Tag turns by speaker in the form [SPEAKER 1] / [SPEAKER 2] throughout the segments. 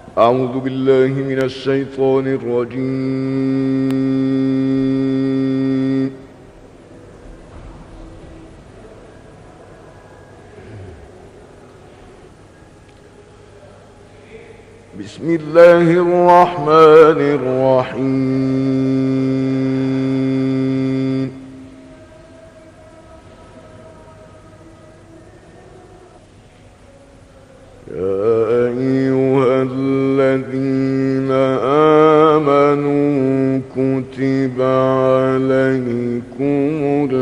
[SPEAKER 1] أعوذ بالله من الشيطان الرجيم. بسم الله الرحمن الرحيم. يا أيها الذين آمنوا كتب عليكم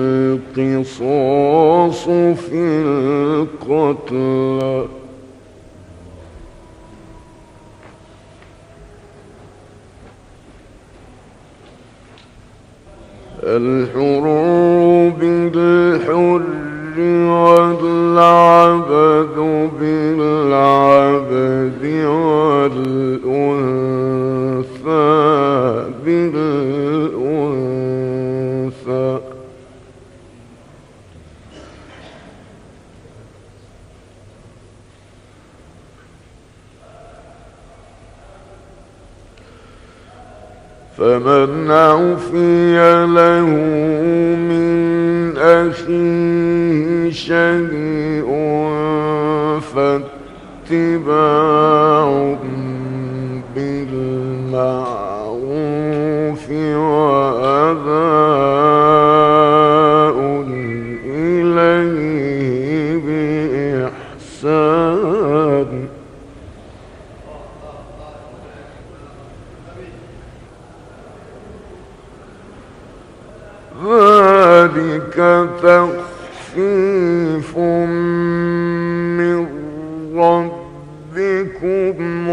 [SPEAKER 1] القصاص في القتلى الحر بالحر والعبد بالعبد والأنثى بالأنثى فمن عفي له من أخيه شيء فاتباع بالمعروف وأداء إليه بإحسان ذلك تخفيف من ربكم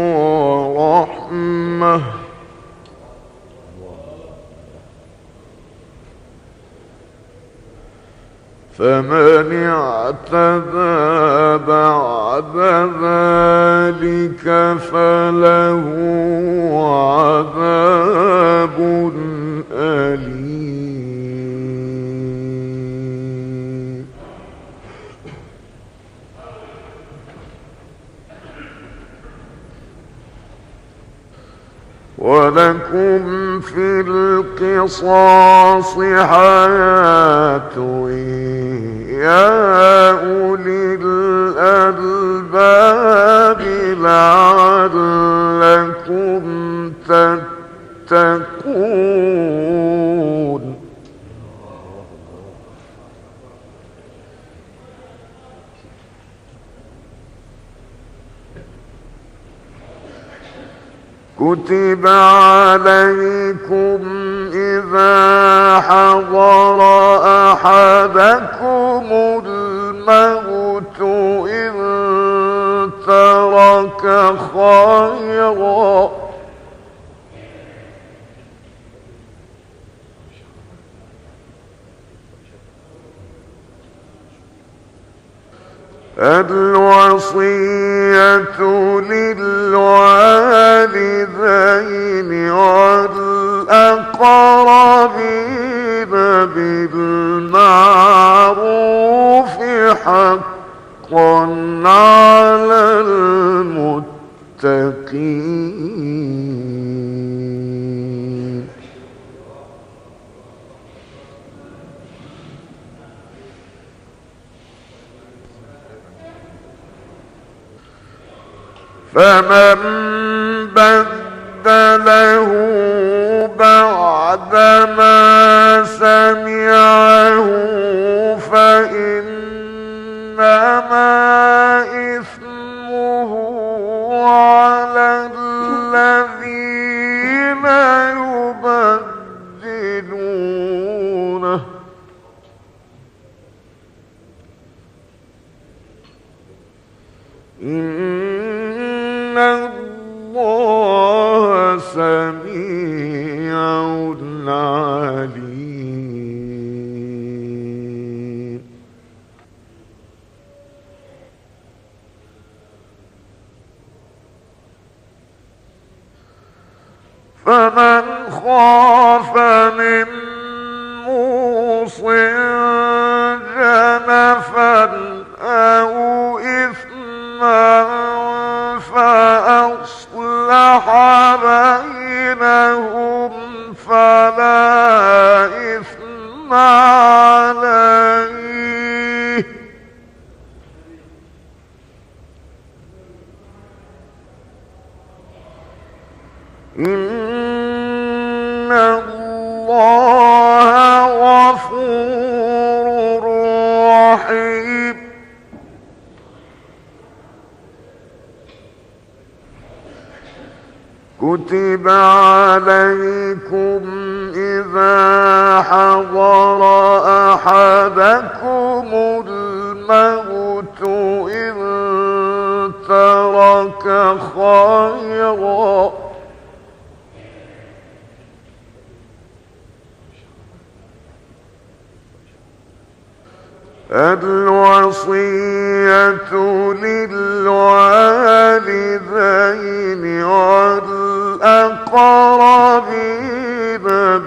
[SPEAKER 1] ورحمة فمن اعتدى بعد ذلك فله عذاب أليم. ولكم في القصاص حياة يا أولي الألباب لعلكم تتقون. كتب عليكم إذا حضر أحدكم الموت إن ترك خيرا الوصية للوالدين والأقربين بالمعروف حقا على المتقين. فمن بدله بعدما سمعه فإنما إثمه على الذين يبدلونه إن الله سميع عليم. فمن خاف من موص جنفا أو إثما فأصلح بينهم فلا إثم عليه إن الله غفور رحيم كتب عليكم إذا حضر أحدكم الموت إن ترك خيرا الوصية للوالدين والأقربين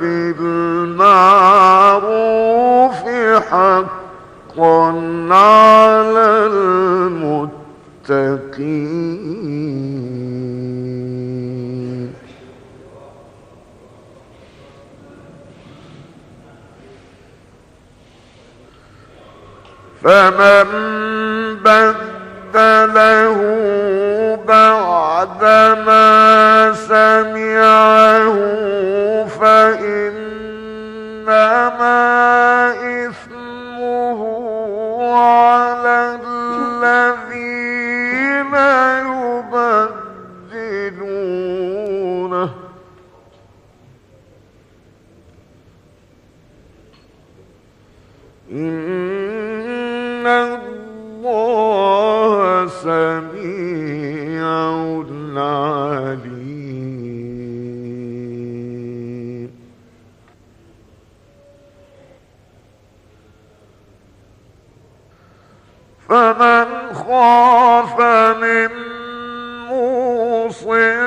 [SPEAKER 1] بالمعروف حقا على المتقين فمن بدله بعدما سمعه فإنما إثمه على الذين يبدلونه إن الله سميع عليم فمن خاف من موص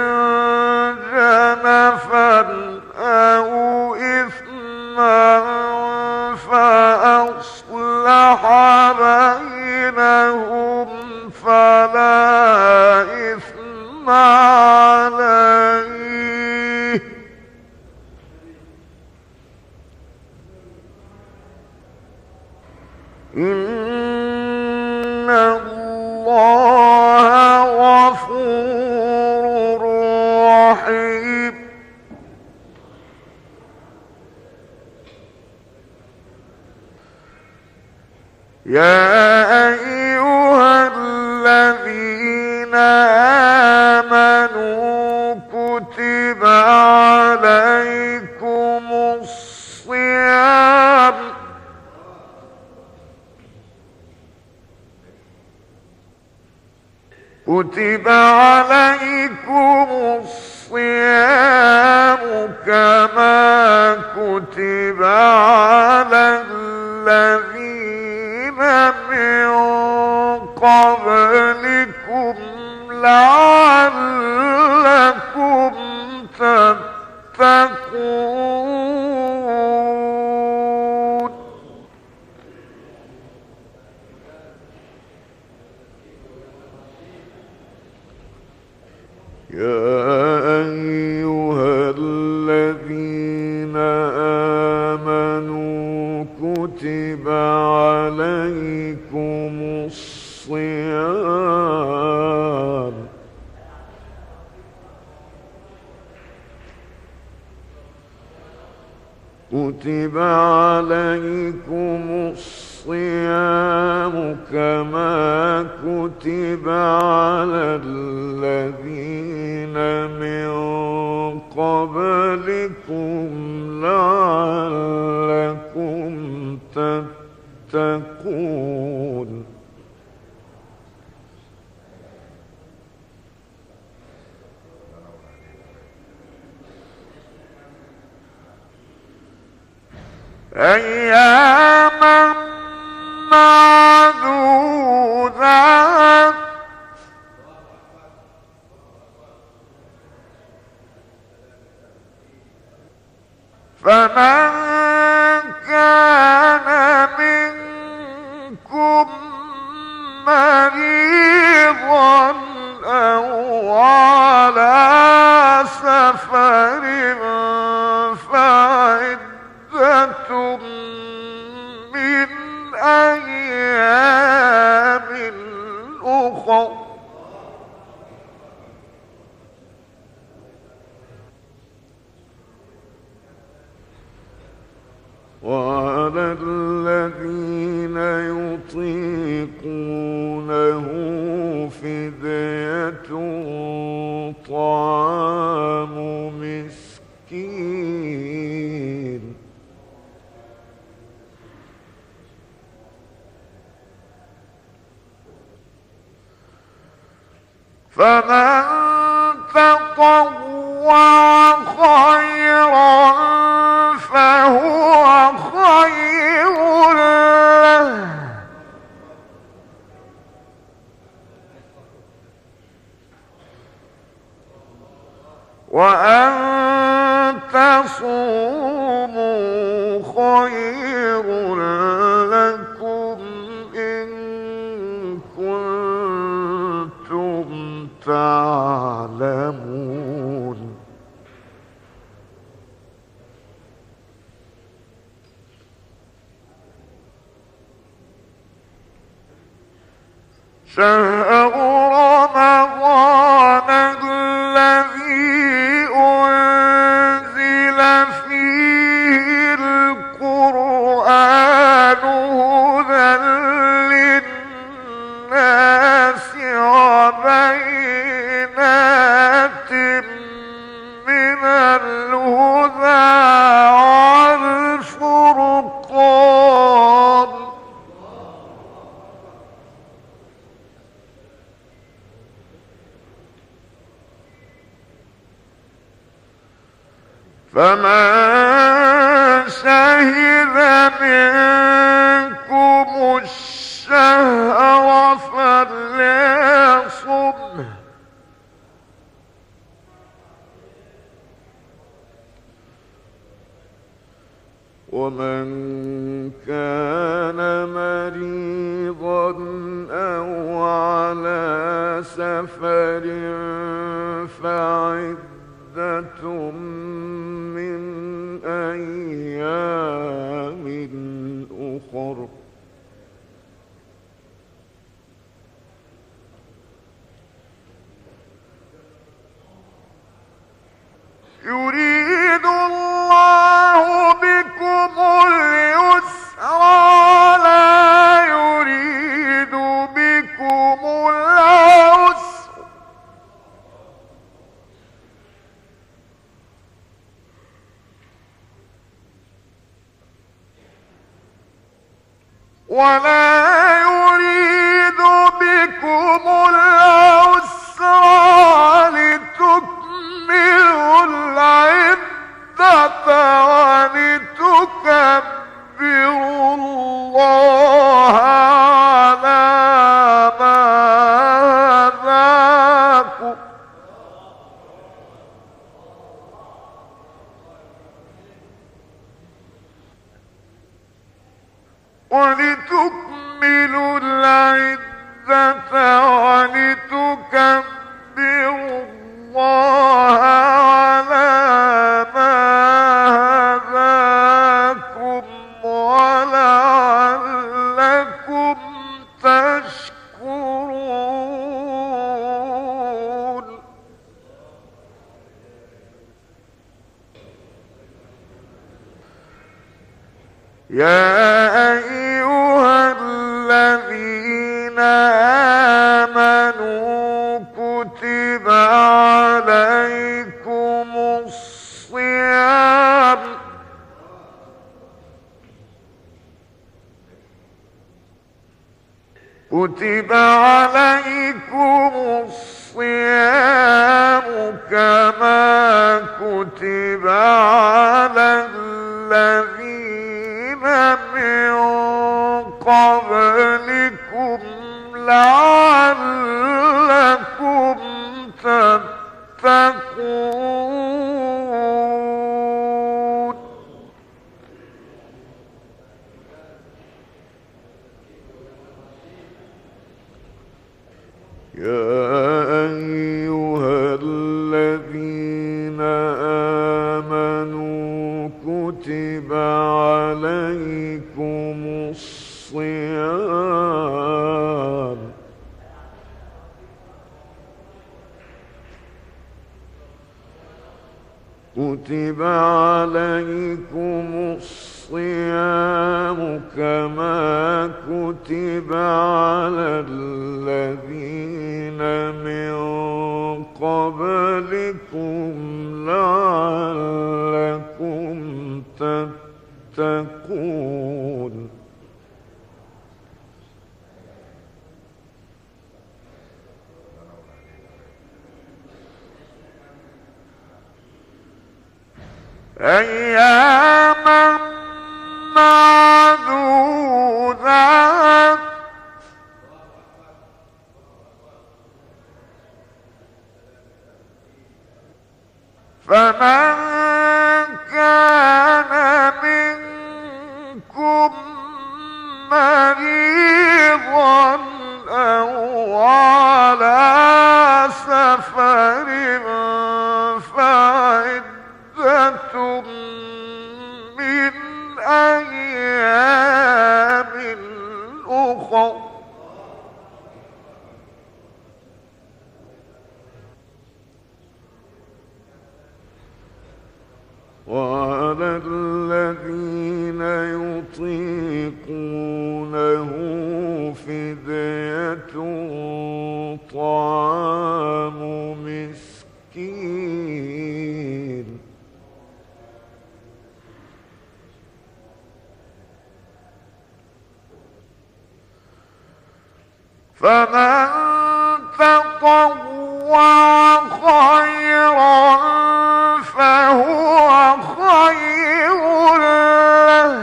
[SPEAKER 1] جنفا أو إثما فأصلح بينهم فلا إثم عليه إن الله غفور رحيم يا أيها الذين آمنوا كتب عليكم الصيام كما كتب على الذين من قبلكم لعلكم تتقون يا أيها الذين آمنوا كتب عليكم الصيام كما كتب على الذين من قبلكم لعلكم تتقون أياما معدودات فمن كان منكم مريضا أو وعلى الذين يطيقونه فدية طعام مسكين فمن تطوع خيرا فهو خير له وأن تصوموا خير لكم إن كنتم تعلمون شهر رمضان الذي أنزل فيه القرآن هدى للناس وبينات من الهدى والفرقان فمن شهد منكم الشهر فليصمه ومن كان مريضا أو على سفر فعدة من أيام أخر يريد الله بكم اليسر ولا يريد بكم العسر ولتكملوا العدة ولتكبروا الله على ما هداكم ولتكملوا العدة ولتكبروا الله على ما هداكم ولعلكم تشكرون يا أيها الذين آمنوا كتب عليكم الصيام كما كتب على الذين من قبلكم لعلكم تتقون يا أيها الذين آمنوا كتب عليكم الصيام كتب عليكم الصيام كما كتب على الذين من قبلكم لعلكم تتقون أياما معدودات فمن كان منكم مريضا أو على سفر فعدة من أيام أخر وعلى الذين يطيقونه فدية طعام مسكين فمن تطوع خيرا فهو خير له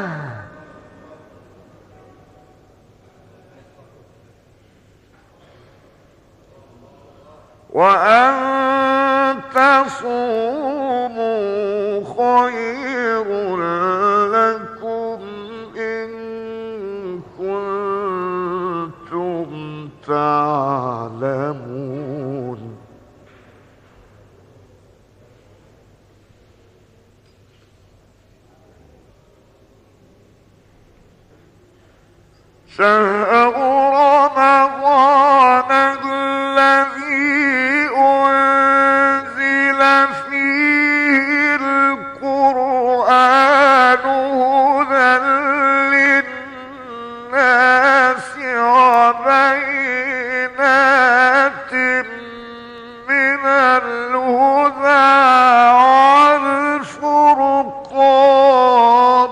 [SPEAKER 1] وأن تصوموا خير لكم إن كنتم تعلمون شهر رمضان الذي أنزل فيه القرآن هدى للناس وبينات من الهدى والفرقان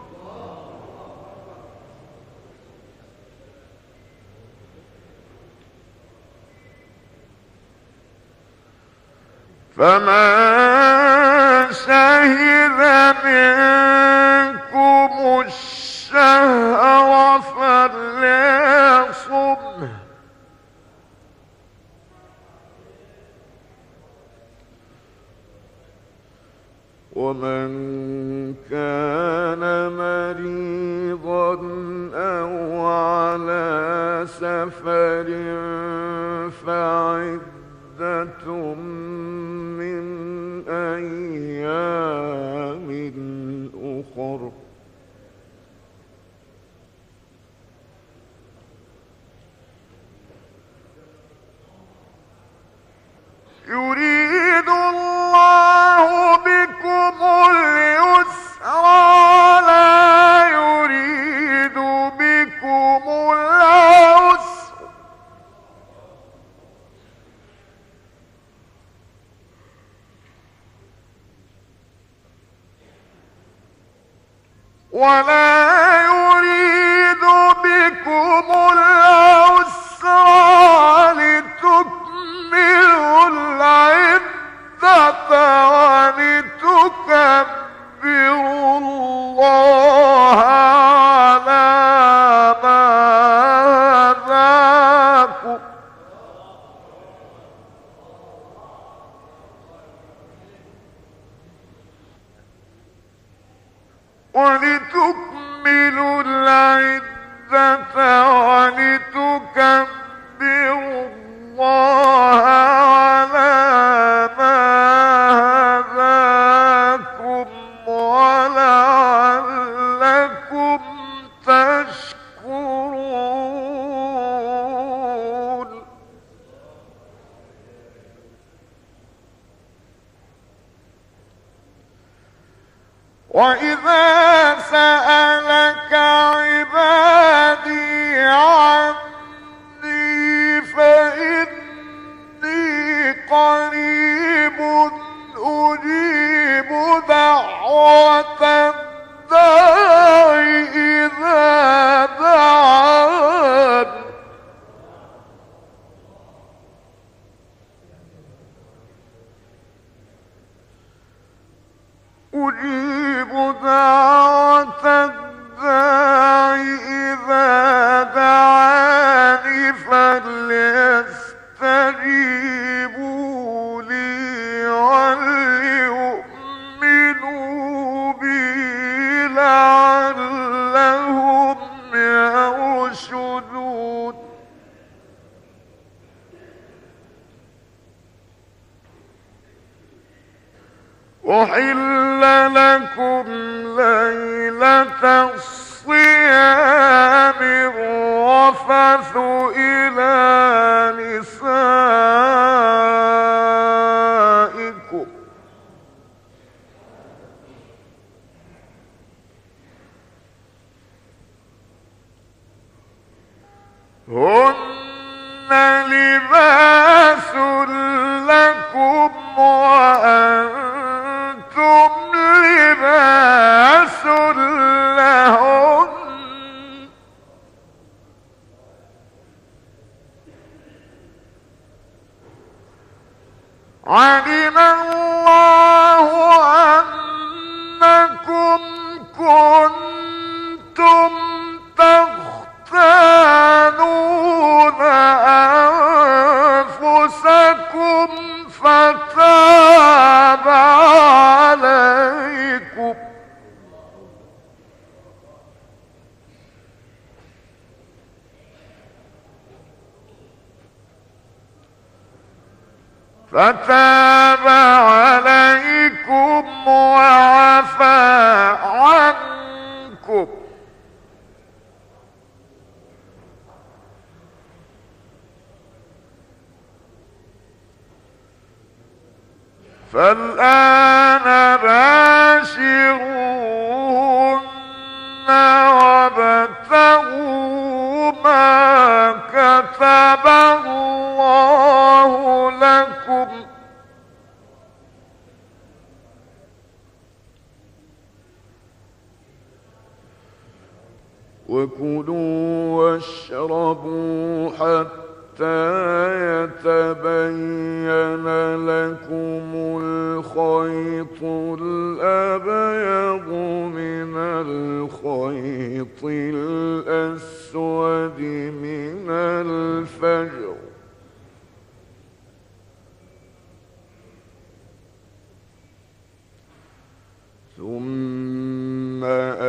[SPEAKER 1] فمن شهد منكم الشهر فليصمه ومن كان مريضا أو على سفر فعدة من أيام أخر يريد الله بكم اليسر ولا يريد بكم العسر ولتكملوا العدة ولتكبروا الله على ما هداكم ولتكملوا العدة ولتكبروا الله على ما هداكم ولعلكم تشكرون وإذا سألك عبادي عني فإني قريب أجيب دعوة الداع إذا دعان أجيب دعوة الداع إذا دعاني فليستجيبوا لي وليؤمنوا بي لعلهم يرشدون أحل لكم ليلة الصيام الرفث إلى نسائكم هن لباس لكم وأنتم لباس لهن علم الله أنكم كنتم تختانون أنفسكم فتاب عليكم وعفى عنكم فالآن باشروهن وابتغوا ما كتب الله لكم وكلوا واشربوا حتى يتبين لكم الخيط الأبيض من الخيط الأسود من الفجر ثم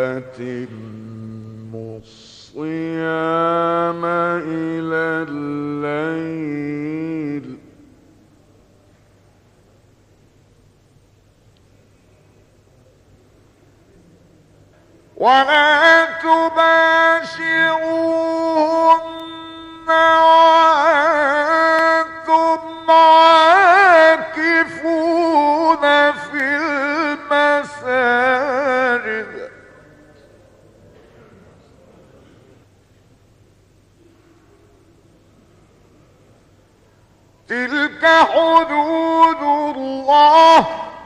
[SPEAKER 1] أتموا الصيام إلى الليل ولا تباشروهن وأنتم عاكفون في المساجد تلك حدود الله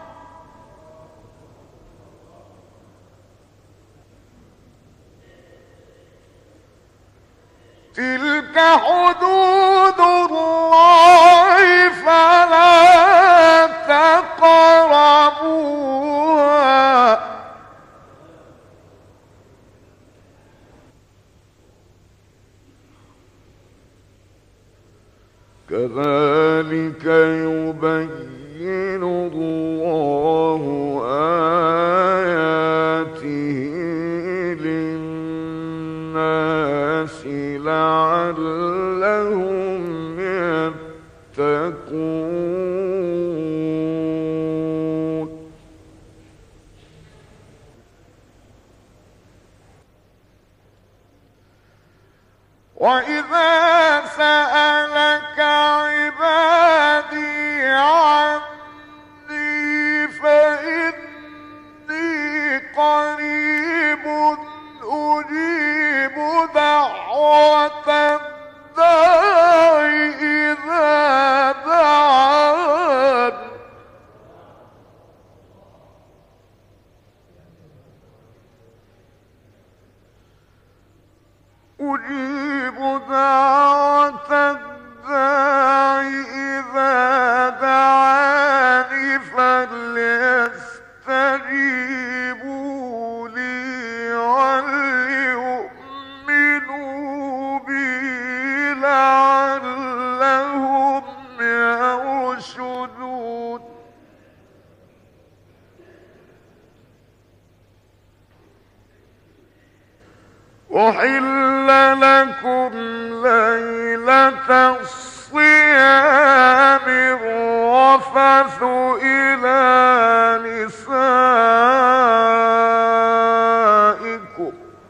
[SPEAKER 1] تلك حدود الله فلا تقربوها كذلك يبين الله آياته للناس لعلهم يتقون وإذا سألك عبادي عني فإني أحل لكم ليلة الصيام الرفث إلى نسائكم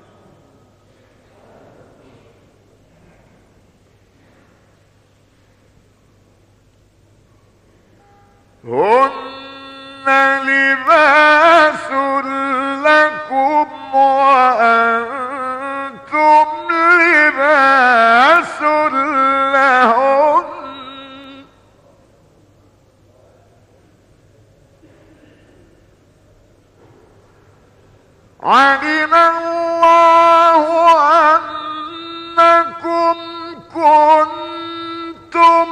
[SPEAKER 1] هن لباس لكم وأنتم لباس لهن علم الله أنكم كنتم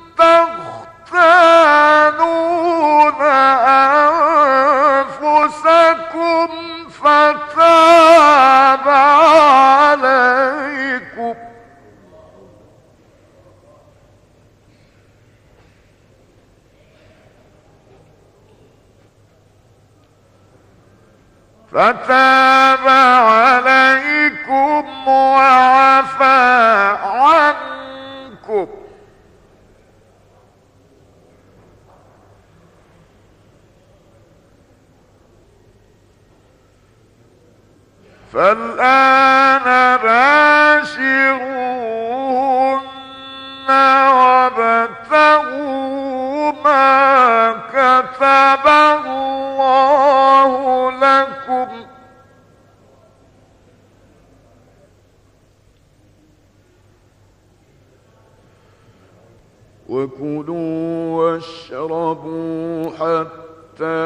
[SPEAKER 1] تختانون أنفسكم فتاب عليكم وعفى عنكم فالآن باشروهن وابتغوا ما كتب الله لكم وكلوا واشربوا حتى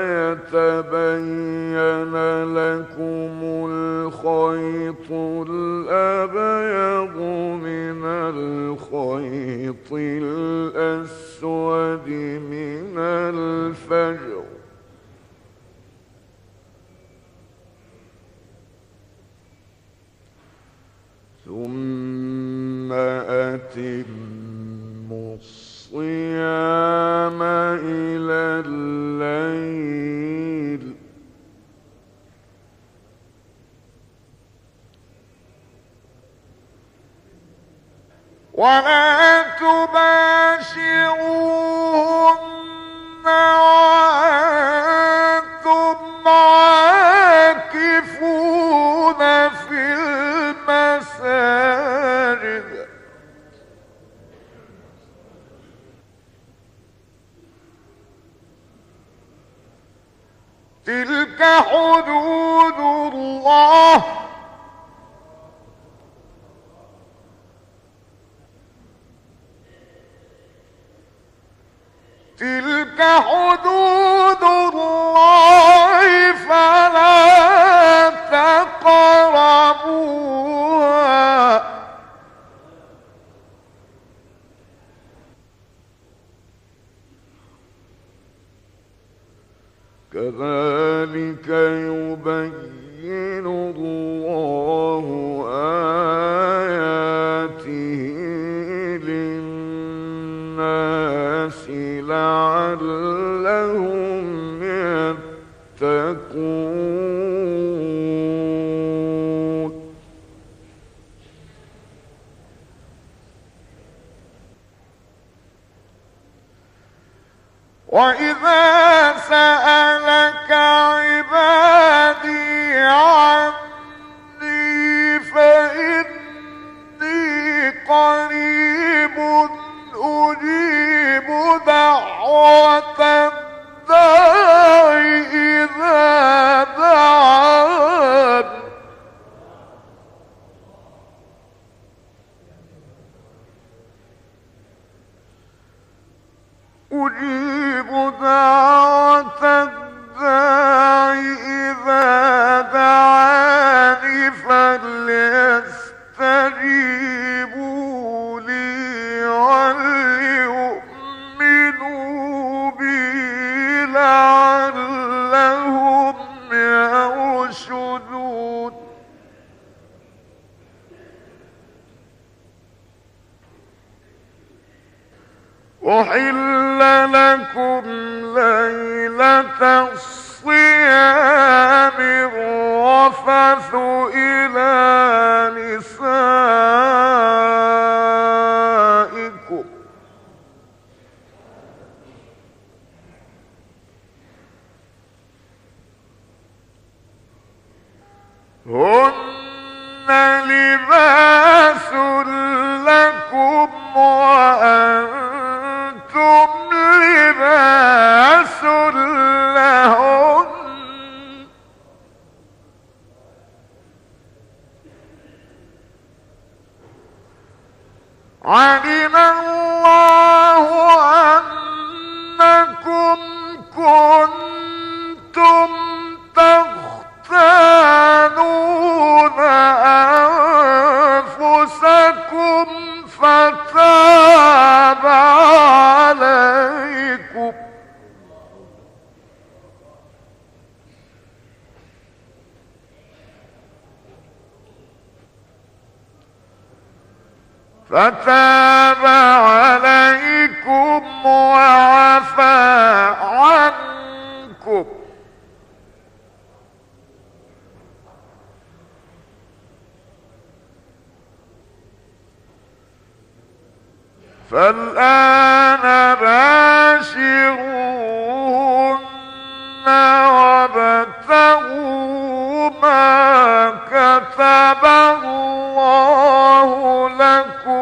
[SPEAKER 1] يتبين لكم الخيط الأبيض من الخيط الأسود من الفجر ثم أتموا الصيام إلى الليل ولا تباشروهن وأنتم عاكفون في المساجد تلك حدود الله تلك حدود الله فلا تقربوها كذلك يبين الله آياته للناس لعلهم يتقون وإذا سألك عبادي عني فإني قريب أجيب دعوة الداع إذا دعان أجيب دعوة الداع إذا دعاني فليستجيبوا لي وليؤمنوا بي لعلهم يرشدون أحل لكم ليلة الصيام الرفث إلى هن لباس لكم وأنتم لباس لهن علم الله أنكم كنتم تختانون أنفسكم فتاب عليكم وعفى عنكم فالآن باشروهن وابتغوا ما كتب الله لكم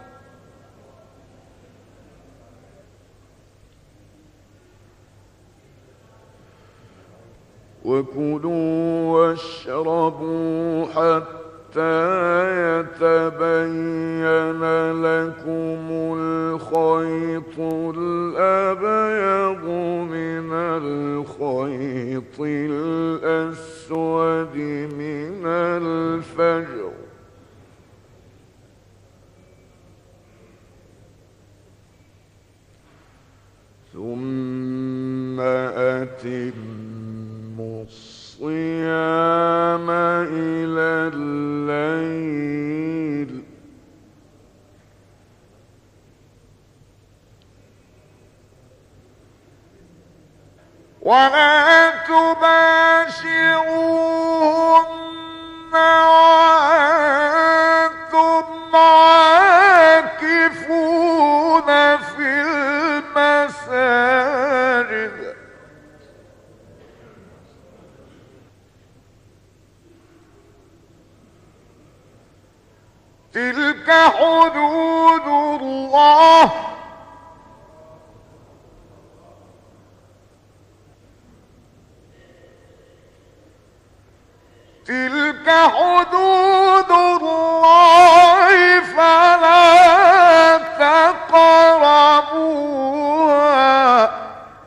[SPEAKER 1] وكلوا واشربوا حتى يتبين لكم الخيط الأبيض من الخيط الأسود من الفجر ثم أتموا الصيام إلى الليل ولا تباشروهن وأنتم عاكفون في المساجد تلك حدود الله تلك حدود الله فلا تقربوها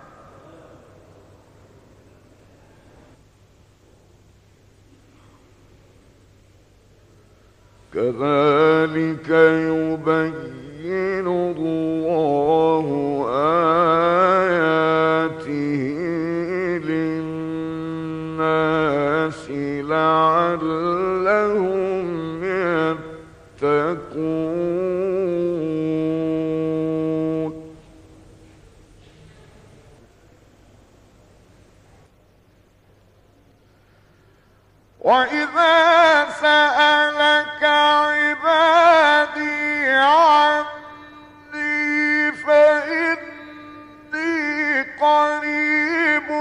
[SPEAKER 1] كذلك يبين الله آياته للناس لعلهم يتقون وإذا سألك عبادي عني فإني قريب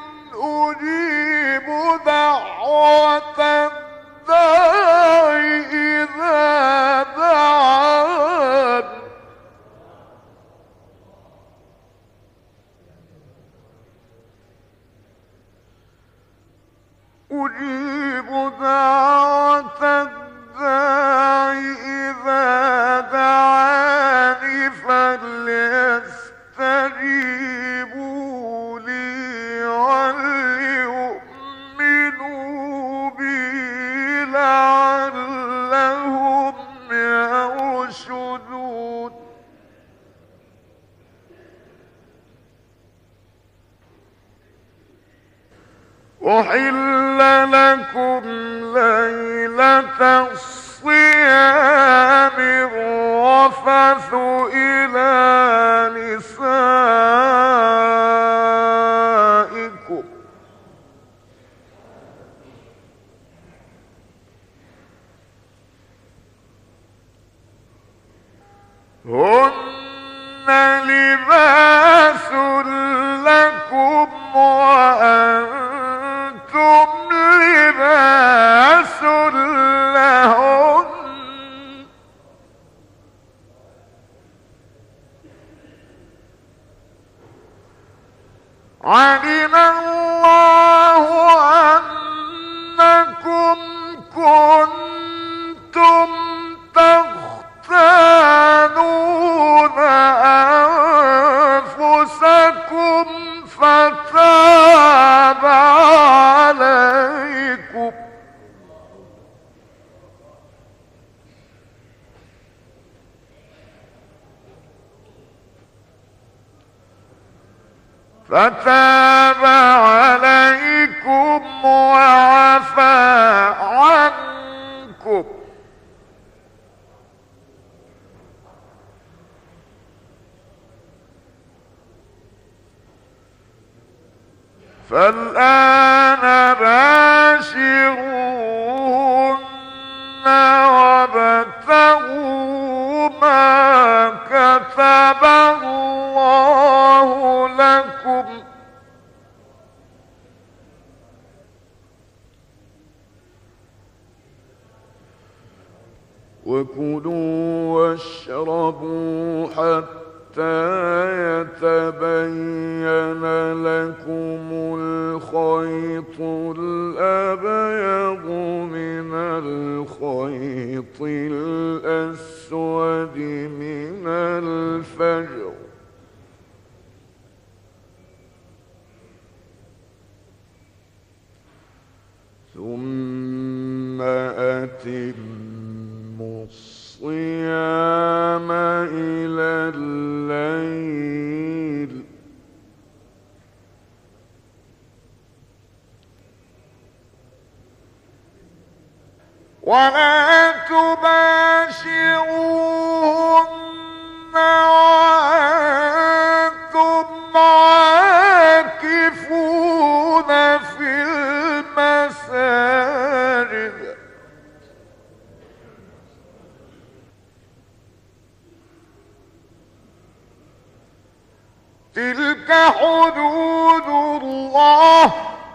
[SPEAKER 1] أجيب دعوة الداع إذا دعان أجيب دعوة الداع إذا دعاني فليستجيبوا لي وليؤمنوا بي لعلهم يرشدون أحل لكم ليلة الصيام الرفث إلى نسائكم هن لباس لكم وأنتم لباس علم الله أنكم كنتم تختانون أنفسكم فتاب عليكم وعفى عنكم فالآن باشروهن وابتغوا ما كتب الله لكم وكلوا واشربوا حتى يتبين لكم الخيط الأبيض من الخيط الأسود من الفجر ثم أتموا الصيام إلى الليل ولا تباشروهن وأنتم عاكفون في المساجد تلك حدود الله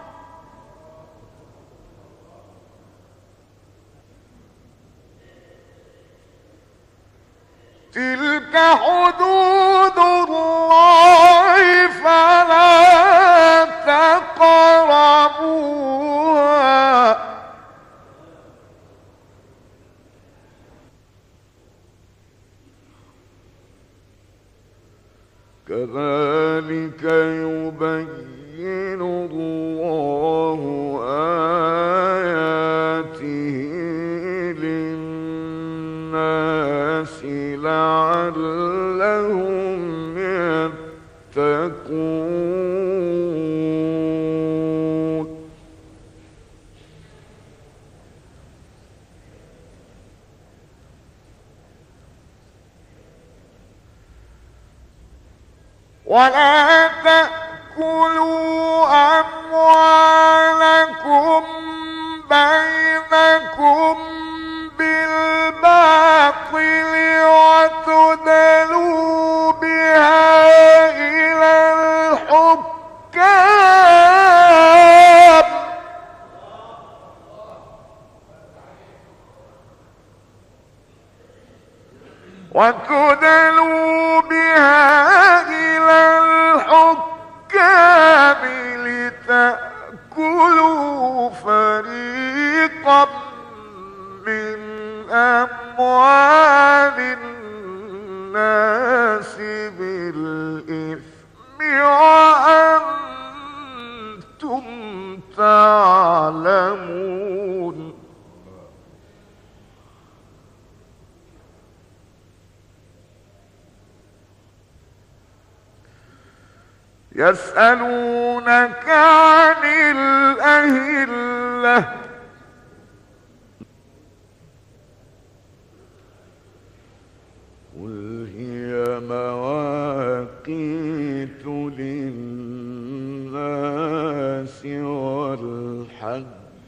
[SPEAKER 1] تلك حدود الله فلا تقربوها كذلك يبين الله آياته للناس لعلهم يتقون ولا تأكلوا أموالكم بينكم بالباطل وتدلوا بها إلى الحكام لتأكلوا فريقا من أموال الناس بالإثم وأنتم تعلمون يسألونك عن الأهلة قل هي مواقيت للناس والحج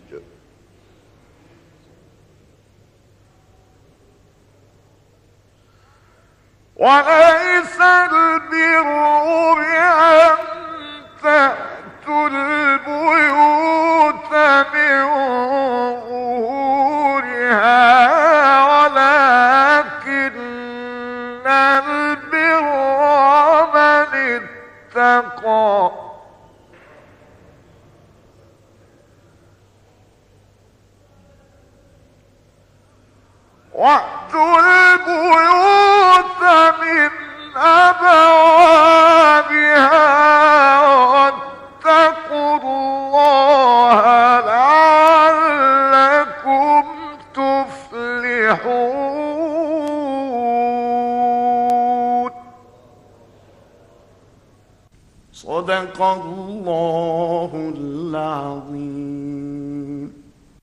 [SPEAKER 1] وليس البر بأن تأتوا البيوت من ظهورها ولكن البر من اتقى وأتوا البيوت من أبوابها واتقوا الله لعلكم تفلحون. صدق الله العظيم.